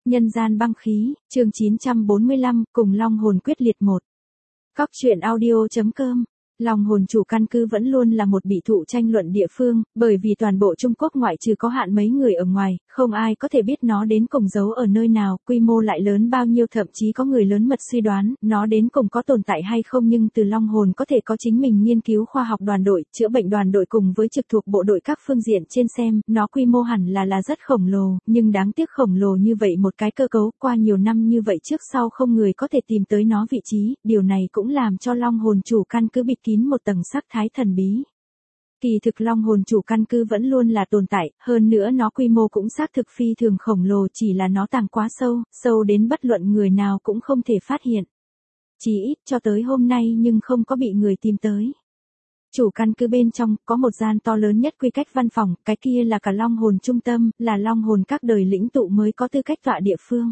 Nhân gian băng khí, chương 945, cùng long hồn quyết liệt 1. Cóc truyện audio.com. Long hồn chủ căn cứ vẫn luôn là một bị thụ tranh luận địa phương, bởi vì toàn bộ Trung Quốc ngoại trừ có hạn mấy người ở ngoài, không ai có thể biết nó đến cùng giấu ở nơi nào, quy mô lại lớn bao nhiêu, thậm chí có người lớn mật suy đoán, nó đến cùng có tồn tại hay không, nhưng từ long hồn có thể có chính mình nghiên cứu khoa học đoàn đội, chữa bệnh đoàn đội cùng với trực thuộc bộ đội các phương diện trên xem, nó quy mô hẳn là rất khổng lồ, nhưng đáng tiếc khổng lồ như vậy một cái cơ cấu, qua nhiều năm như vậy trước sau không người có thể tìm tới nó vị trí, điều này cũng làm cho long hồn chủ căn cứ bịt kín một tầng sắc thái thần bí. Kỳ thực long hồn chủ căn cứ vẫn luôn là tồn tại, hơn nữa nó quy mô cũng xác thực phi thường khổng lồ, chỉ là nó tàng quá sâu, sâu đến bất luận người nào cũng không thể phát hiện. Chỉ ít cho tới hôm nay nhưng không có bị người tìm tới. Chủ căn cứ bên trong có một gian to lớn nhất quy cách văn phòng, cái kia là cả long hồn trung tâm, là long hồn các đời lĩnh tụ mới có tư cách tọa địa phương.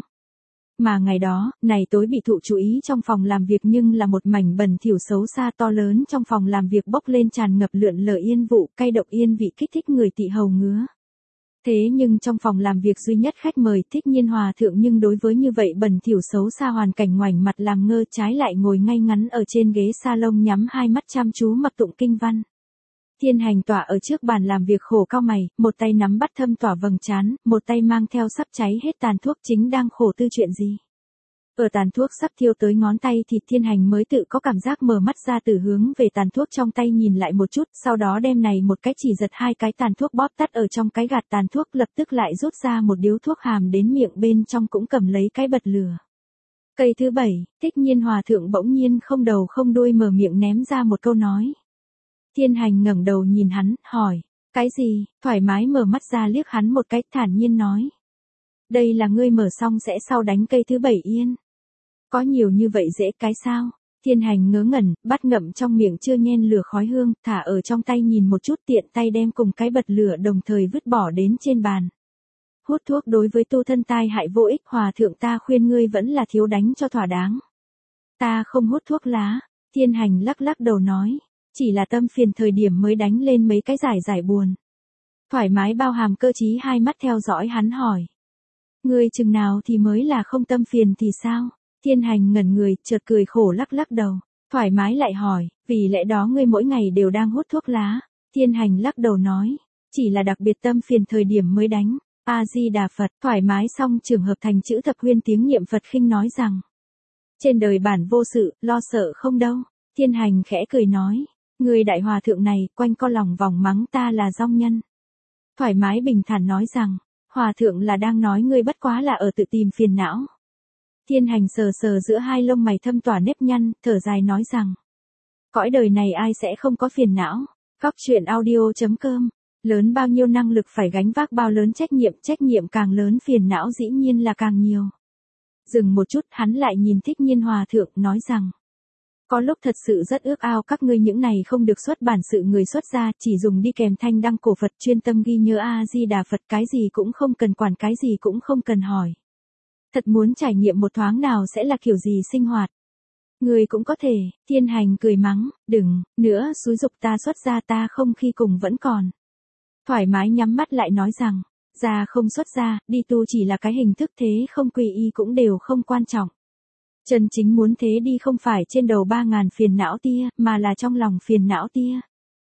Mà ngày đó, này tối bị thụ chú ý trong phòng làm việc nhưng là một mảnh bẩn thỉu xấu xa to lớn, trong phòng làm việc bốc lên tràn ngập lượn lờ yên vụ, cay độc yên vị kích thích người tị hầu ngứa. Thế nhưng trong phòng làm việc duy nhất khách mời Thích Nhiên Hòa thượng, nhưng đối với như vậy bẩn thỉu xấu xa hoàn cảnh ngoảnh mặt làm ngơ, trái lại ngồi ngay ngắn ở trên ghế salon nhắm hai mắt chăm chú mặc tụng kinh văn. Thiên Hành tỏa ở trước bàn làm việc khổ cau mày, một tay nắm bắt thâm tỏa vầng trán, một tay mang theo sắp cháy hết tàn thuốc, chính đang khổ tư chuyện gì. Ở tàn thuốc sắp thiêu tới ngón tay thì Thiên Hành mới tự có cảm giác mở mắt ra, từ hướng về tàn thuốc trong tay nhìn lại một chút, sau đó đem này một cái chỉ giật hai cái tàn thuốc bóp tắt ở trong cái gạt tàn thuốc, lập tức lại rút ra một điếu thuốc hàm đến miệng, bên trong cũng cầm lấy cái bật lửa. Cây thứ 7, Thích Nhiên Hòa thượng bỗng nhiên không đầu không đuôi mở miệng ném ra một câu nói. Thiên Hành ngẩng đầu nhìn hắn, hỏi, cái gì, thoải mái mở mắt ra liếc hắn một cái, thản nhiên nói. Đây là ngươi mở xong sẽ sau đánh cây thứ 7 yên. Có nhiều như vậy dễ cái sao? Thiên Hành ngớ ngẩn, bắt ngậm trong miệng chưa nhen lửa khói hương, thả ở trong tay nhìn một chút, tiện tay đem cùng cái bật lửa đồng thời vứt bỏ đến trên bàn. Hút thuốc đối với tu thân tai hại vô ích, Hòa thượng ta khuyên ngươi vẫn là thiếu đánh cho thỏa đáng. Ta không hút thuốc lá, Thiên Hành lắc lắc đầu nói. Chỉ là tâm phiền thời điểm mới đánh lên mấy cái giải buồn. Thoải mái bao hàm cơ trí hai mắt theo dõi hắn hỏi. Ngươi chừng nào thì mới là không tâm phiền thì sao? Thiên Hành ngẩn người, chợt cười khổ lắc lắc đầu. Thoải mái lại hỏi, vì lẽ đó ngươi mỗi ngày đều đang hút thuốc lá. Thiên Hành lắc đầu nói, chỉ là đặc biệt tâm phiền thời điểm mới đánh. A-di-đà Phật. Thoải mái xong trường hợp thành chữ thập huyên tiếng niệm Phật khinh nói rằng. Trên đời bản vô sự, lo sợ không đâu. Thiên Hành khẽ cười nói. Người đại hòa thượng này, quanh co lòng vòng mắng ta là dong nhân. Thoải mái bình thản nói rằng, hòa thượng là đang nói ngươi bất quá là ở tự tìm phiền não. Thiên Hành sờ sờ giữa hai lông mày thâm tỏa nếp nhăn, thở dài nói rằng, cõi đời này ai sẽ không có phiền não. Cóc truyện audio.com. Lớn bao nhiêu năng lực phải gánh vác bao lớn trách nhiệm càng lớn phiền não dĩ nhiên là càng nhiều. Dừng một chút, hắn lại nhìn Thích Nhiên Hòa thượng, nói rằng, có lúc thật sự rất ước ao các ngươi những này không được xuất bản sự người xuất gia, chỉ dùng đi kèm thanh đăng cổ Phật, chuyên tâm ghi nhớ A-di-đà Phật, cái gì cũng không cần quản, cái gì cũng không cần hỏi. Thật muốn trải nghiệm một thoáng nào sẽ là kiểu gì sinh hoạt. Người cũng có thể. Thiên Hành cười mắng, đừng, nữa xúi dục ta xuất gia, ta không khi cùng vẫn còn. Thoải mái nhắm mắt lại nói rằng, gia không xuất gia, đi tu chỉ là cái hình thức, thế không quy y cũng đều không quan trọng. Chân chính muốn thế đi không phải trên đầu 3.000 phiền não tia, mà là trong lòng phiền não tia.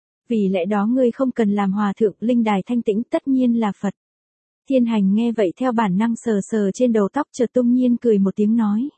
Vì lẽ đó ngươi không cần làm hòa thượng, linh đài thanh tĩnh tất nhiên là Phật. Thiên Hành nghe vậy theo bản năng sờ sờ trên đầu tóc, chợt tung nhiên cười một tiếng nói.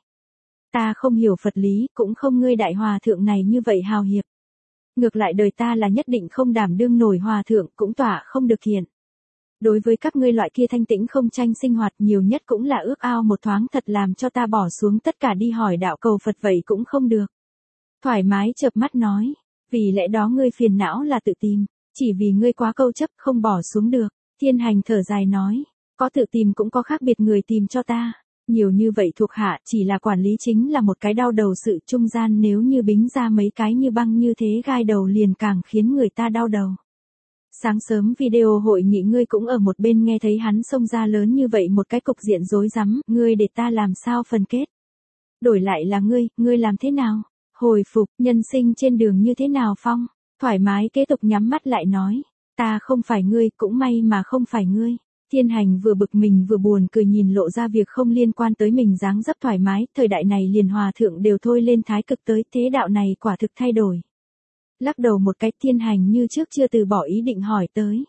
Ta không hiểu Phật lý, cũng không ngươi đại hòa thượng này như vậy hào hiệp. Ngược lại đời ta là nhất định không đảm đương nổi hòa thượng, cũng tỏa không được thiện. Đối với các ngươi loại kia thanh tĩnh không tranh sinh hoạt, nhiều nhất cũng là ước ao một thoáng, thật làm cho ta bỏ xuống tất cả đi hỏi đạo cầu Phật vậy cũng không được. Thoải mái chợp mắt nói, vì lẽ đó ngươi phiền não là tự tìm, chỉ vì ngươi quá câu chấp không bỏ xuống được. Thiên Hành thở dài nói, có tự tìm cũng có khác biệt người tìm cho ta. Nhiều như vậy thuộc hạ, chỉ là quản lý chính là một cái đau đầu, sự trung gian nếu như bính ra mấy cái như băng như thế gai đầu liền càng khiến người ta đau đầu. Sáng sớm video hội nghị ngươi cũng ở một bên nghe thấy hắn xông ra lớn như vậy một cái cục diện rối rắm, ngươi để ta làm sao phân kết. Đổi lại là ngươi làm thế nào? Hồi phục, nhân sinh trên đường như thế nào Phong? Thoải mái kế tục nhắm mắt lại nói, ta không phải ngươi, cũng may mà không phải ngươi. Thiên Hành vừa bực mình vừa buồn cười nhìn lộ ra việc không liên quan tới mình dáng dấp thoải mái, thời đại này liền hòa thượng đều thôi lên thái cực tới, thế đạo này quả thực thay đổi. Lắc đầu một cái, Thiên Hành như trước chưa từ bỏ ý định hỏi tới.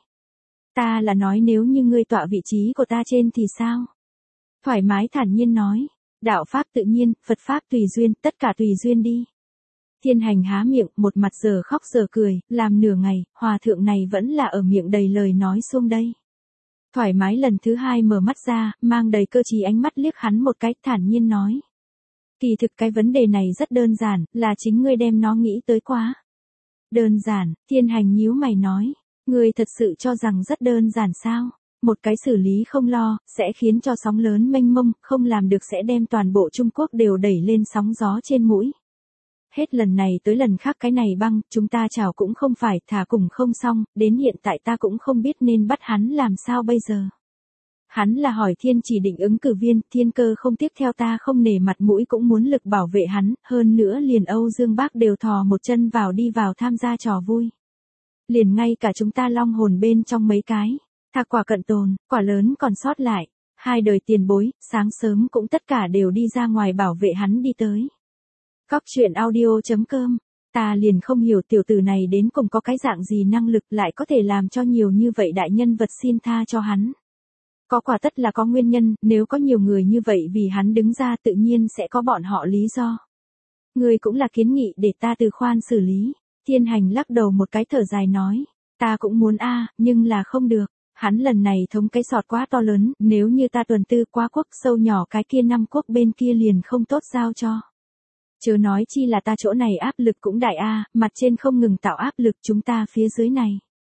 Ta là nói nếu như ngươi tọa vị trí của ta trên thì sao? Thoải mái thản nhiên nói, đạo pháp tự nhiên, Phật pháp tùy duyên, tất cả tùy duyên đi. Thiên Hành há miệng, một mặt giờ khóc giờ cười, làm nửa ngày, hòa thượng này vẫn là ở miệng đầy lời nói xuông đây. Thoải mái lần thứ hai mở mắt ra, mang đầy cơ trí ánh mắt liếc hắn một cái, thản nhiên nói. Kỳ thực cái vấn đề này rất đơn giản, là chính ngươi đem nó nghĩ tới quá. Đơn giản, Thiên Hành nhíu mày nói, ngươi thật sự cho rằng rất đơn giản sao? Một cái xử lý không lo, sẽ khiến cho sóng lớn mênh mông, không làm được sẽ đem toàn bộ Trung Quốc đều đẩy lên sóng gió trên mũi. Hết lần này tới lần khác cái này băng, chúng ta chào cũng không phải, thả cùng không xong, đến hiện tại ta cũng không biết nên bắt hắn làm sao bây giờ. Hắn là hỏi Thiên chỉ định ứng cử viên, Thiên Cơ không tiếp theo ta không nể mặt mũi cũng muốn lực bảo vệ hắn, hơn nữa liền Âu Dương Bác đều thò một chân vào đi vào tham gia trò vui. Liền ngay cả chúng ta long hồn bên trong mấy cái, thà quả cận tồn, quả lớn còn sót lại, hai đời tiền bối, sáng sớm cũng tất cả đều đi ra ngoài bảo vệ hắn đi tới. Cóc truyện audio.com, ta liền không hiểu tiểu tử này đến cùng có cái dạng gì năng lực lại có thể làm cho nhiều như vậy đại nhân vật xin tha cho hắn. Có quả tất là có nguyên nhân, nếu có nhiều người như vậy vì hắn đứng ra tự nhiên sẽ có bọn họ lý do. Người cũng là kiến nghị để ta từ khoan xử lý. Thiên Hành lắc đầu một cái thở dài nói, ta cũng muốn nhưng là không được. Hắn lần này thống cái sọt quá to lớn, nếu như ta tuần tư quá quốc sâu nhỏ cái kia 5 quốc bên kia liền không tốt giao cho. Chớ nói chi là ta chỗ này áp lực cũng đại mặt trên không ngừng tạo áp lực chúng ta phía dưới này.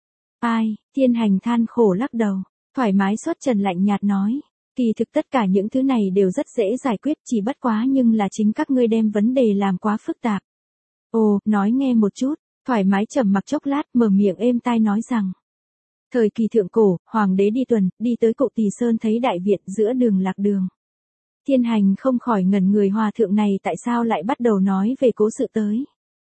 Ai, Thiên Hành than khổ lắc đầu, thoải mái xuất trần lạnh nhạt nói, kỳ thực tất cả những thứ này đều rất dễ giải quyết chỉ bất quá nhưng là chính các ngươi đem vấn đề làm quá phức tạp. Ồ, nói nghe một chút, thoải mái trầm mặc chốc lát mở miệng êm tai nói rằng. Thời kỳ thượng cổ, hoàng đế đi tuần, đi tới Cụ Tỳ Sơn thấy Đại Việt giữa đường lạc đường. Thiên Hành không khỏi ngẩn người hòa thượng này tại sao lại bắt đầu nói về cố sự tới.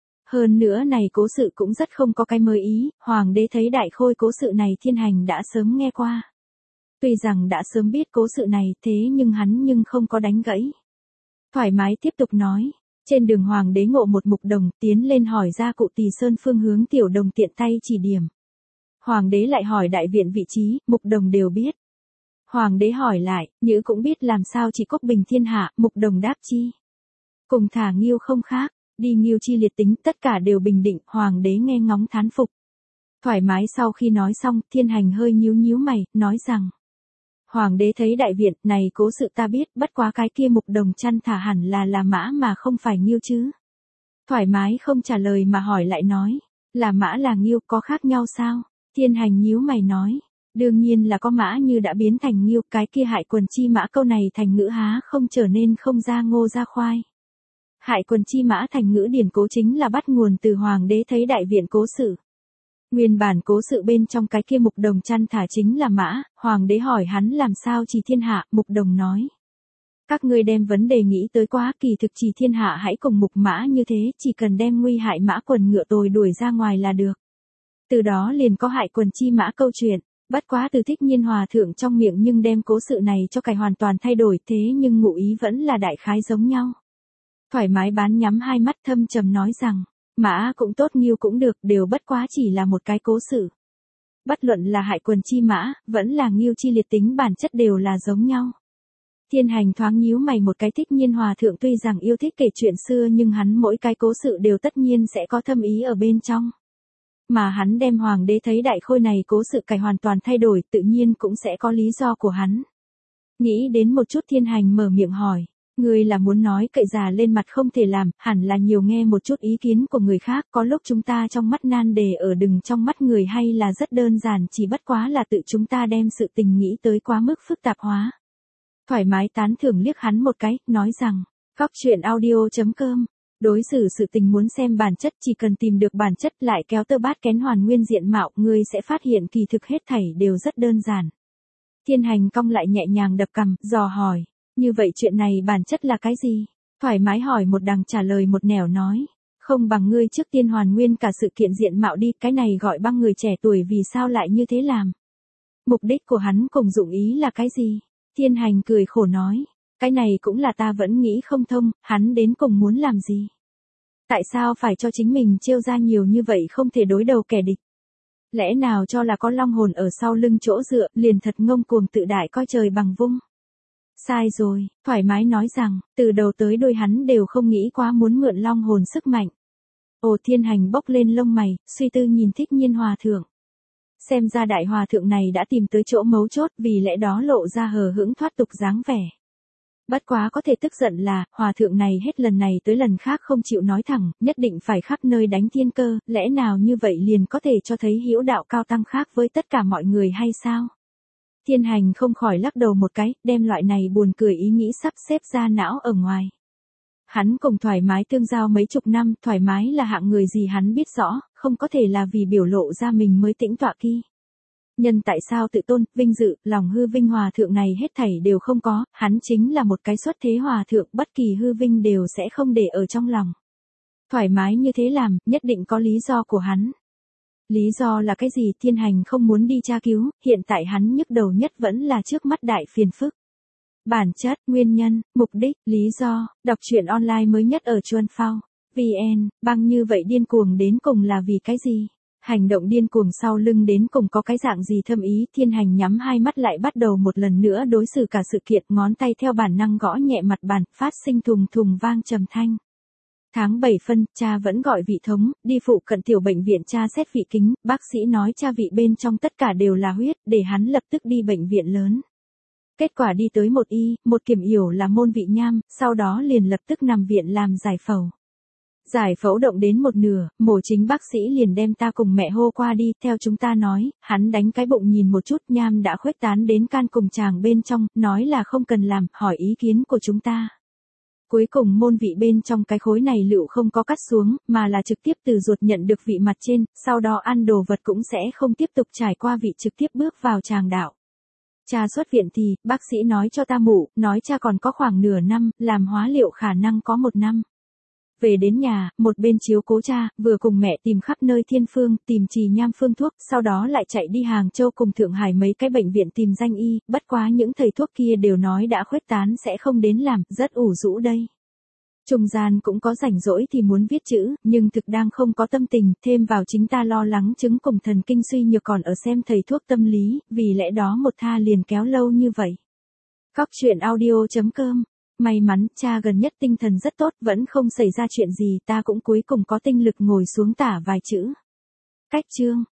Hơn nữa này cố sự cũng rất không có cái mới ý, hoàng đế thấy đại khôi cố sự này Thiên Hành đã sớm nghe qua. Tuy rằng đã sớm biết cố sự này thế nhưng hắn không có đánh gãy. Thoải mái tiếp tục nói, trên đường hoàng đế ngộ một mục đồng tiến lên hỏi ra Cụ Tỳ Sơn phương hướng tiểu đồng tiện tay chỉ điểm. Hoàng đế lại hỏi đại viện vị trí, mục đồng đều biết. Hoàng đế hỏi lại, nhữ cũng biết làm sao chỉ quốc bình thiên hạ, mục đồng đáp chi. Cùng thả nghiêu không khác, đi nghiêu chi liệt tính tất cả đều bình định, hoàng đế nghe ngóng thán phục. Thoải mái sau khi nói xong, Thiên Hành hơi nhíu mày, nói rằng. Hoàng đế thấy đại viện, này cố sự ta biết, bất quá cái kia mục đồng chăn thả hẳn là mã mà không phải nghiêu chứ. Thoải mái không trả lời mà hỏi lại nói, là mã là nghiêu có khác nhau sao? Thiên Hành nhíu mày nói. Đương nhiên là có mã như đã biến thành nghiêu, cái kia hại quần chi mã câu này thành ngữ há không trở nên không ra ngô ra khoai. Hại quần chi mã thành ngữ điển cố chính là bắt nguồn từ hoàng đế thấy đại viện cố sự. Nguyên bản cố sự bên trong cái kia mục đồng chăn thả chính là mã, hoàng đế hỏi hắn làm sao chỉ thiên hạ, mục đồng nói. Các ngươi đem vấn đề nghĩ tới quá kỳ thực chỉ thiên hạ hãy cùng mục mã như thế, chỉ cần đem nguy hại mã quần ngựa tồi đuổi ra ngoài là được. Từ đó liền có hại quần chi mã câu chuyện. Bất quá từ Thích Nhiên hòa thượng trong miệng nhưng đem cố sự này cho cải hoàn toàn thay đổi thế nhưng ngụ ý vẫn là đại khái giống nhau. Thoải mái bán nhắm hai mắt thâm trầm nói rằng, mã cũng tốt nghiêu cũng được đều bất quá chỉ là một cái cố sự. Bất luận là hại quần chi mã, vẫn là nghiêu chi liệt tính bản chất đều là giống nhau. Thiên Hành thoáng nhíu mày một cái Thích Nhiên hòa thượng tuy rằng yêu thích kể chuyện xưa nhưng hắn mỗi cái cố sự đều tất nhiên sẽ có thâm ý ở bên trong. Mà hắn đem hoàng đế thấy đại khôi này cố sự cải hoàn toàn thay đổi tự nhiên cũng sẽ có lý do của hắn. Nghĩ đến một chút Thiên Hành mở miệng hỏi, người là muốn nói cậy già lên mặt không thể làm, hẳn là nhiều nghe một chút ý kiến của người khác, có lúc chúng ta trong mắt nan đề ở đừng trong mắt người hay là rất đơn giản chỉ bất quá là tự chúng ta đem sự tình nghĩ tới quá mức phức tạp hóa. Thoải mái tán thưởng liếc hắn một cái, nói rằng, cóc truyện audio.com. Đối xử sự tình muốn xem bản chất chỉ cần tìm được bản chất lại kéo tơ bát kén hoàn nguyên diện mạo ngươi sẽ phát hiện kỳ thực hết thảy đều rất đơn giản. Thiên Hành cong lại nhẹ nhàng đập cằm, dò hỏi, như vậy chuyện này bản chất là cái gì? Thoải mái hỏi một đằng trả lời một nẻo nói, không bằng ngươi trước tiên hoàn nguyên cả sự kiện diện mạo đi, cái này gọi băng người trẻ tuổi vì sao lại như thế làm? Mục đích của hắn cùng dụng ý là cái gì? Thiên Hành cười khổ nói. Cái này cũng là ta vẫn nghĩ không thông, hắn đến cùng muốn làm gì? Tại sao phải cho chính mình trêu ra nhiều như vậy không thể đối đầu kẻ địch? Lẽ nào cho là có long hồn ở sau lưng chỗ dựa, liền thật ngông cuồng tự đại coi trời bằng vung? Sai rồi, thoải mái nói rằng, từ đầu tới đuôi hắn đều không nghĩ quá muốn mượn long hồn sức mạnh. Ồ, Thiên Hành bốc lên lông mày, suy tư nhìn Thích Nhiên Hòa Thượng. Xem ra đại hòa thượng này đã tìm tới chỗ mấu chốt, vì lẽ đó lộ ra hờ hững thoát tục dáng vẻ. Bất quá có thể tức giận là, hòa thượng này hết lần này tới lần khác không chịu nói thẳng, nhất định phải khắp nơi đánh thiên cơ, lẽ nào như vậy liền có thể cho thấy hữu đạo cao tăng khác với tất cả mọi người hay sao? Thiên Hành không khỏi lắc đầu một cái, đem loại này buồn cười ý nghĩ sắp xếp ra não ở ngoài. Hắn cùng thoải mái tương giao mấy chục năm, thoải mái là hạng người gì hắn biết rõ, không có thể là vì biểu lộ ra mình mới tĩnh tọa kia. Nhân tại sao tự tôn, vinh dự, lòng hư vinh hòa thượng này hết thảy đều không có, hắn chính là một cái xuất thế hòa thượng, bất kỳ hư vinh đều sẽ không để ở trong lòng. Thoải mái như thế làm, nhất định có lý do của hắn. Lý do là cái gì? Thiên Hành không muốn đi tra cứu, hiện tại hắn nhức đầu nhất vẫn là trước mắt đại phiền phức. Bản chất, nguyên nhân, mục đích, lý do, đọc truyện online mới nhất ở Chuan Phao. VN, băng như vậy điên cuồng đến cùng là vì cái gì? Hành động điên cuồng sau lưng đến cùng có cái dạng gì thâm ý? Thiên Hành nhắm hai mắt lại bắt đầu một lần nữa đối xử cả sự kiện, ngón tay theo bản năng gõ nhẹ mặt bàn, phát sinh thùng thùng vang trầm thanh. Tháng 7 phân, cha vẫn gọi vị thống, đi phụ cận tiểu bệnh viện tra xét vị kính, bác sĩ nói cha vị bên trong tất cả đều là huyết, để hắn lập tức đi bệnh viện lớn. Kết quả đi tới một y, một kiểm yểu là môn vị nham, sau đó liền lập tức nằm viện làm giải phẫu. Giải phẫu động đến một nửa, mổ chính bác sĩ liền đem ta cùng mẹ hô qua đi, theo chúng ta nói, hắn đánh cái bụng nhìn một chút, nham đã khuếch tán đến can cùng tràng bên trong, nói là không cần làm, hỏi ý kiến của chúng ta. Cuối cùng môn vị bên trong cái khối này lựu không có cắt xuống, mà là trực tiếp từ ruột nhận được vị mặt trên, sau đó ăn đồ vật cũng sẽ không tiếp tục trải qua vị trực tiếp bước vào tràng đạo. Cha xuất viện thì, bác sĩ nói cho ta mụ, nói cha còn có khoảng nửa năm, làm hóa liệu khả năng có 1 năm. Về đến nhà, một bên chiếu cố cha, vừa cùng mẹ tìm khắp nơi thiên phương, tìm trì nham phương thuốc, sau đó lại chạy đi Hàng Châu cùng Thượng Hải mấy cái bệnh viện tìm danh y, bất quá những thầy thuốc kia đều nói đã khuếch tán sẽ không đến làm, rất ủ rũ đây. Trung gian cũng có rảnh rỗi thì muốn viết chữ, nhưng thực đang không có tâm tình, thêm vào chính ta lo lắng chứng cùng thần kinh suy nhược còn ở xem thầy thuốc tâm lý, vì lẽ đó một tha liền kéo lâu như vậy. Cóc truyện audio.com. May mắn, cha gần nhất tinh thần rất tốt, vẫn không xảy ra chuyện gì, ta cũng cuối cùng có tinh lực ngồi xuống tả vài chữ. Cách chương.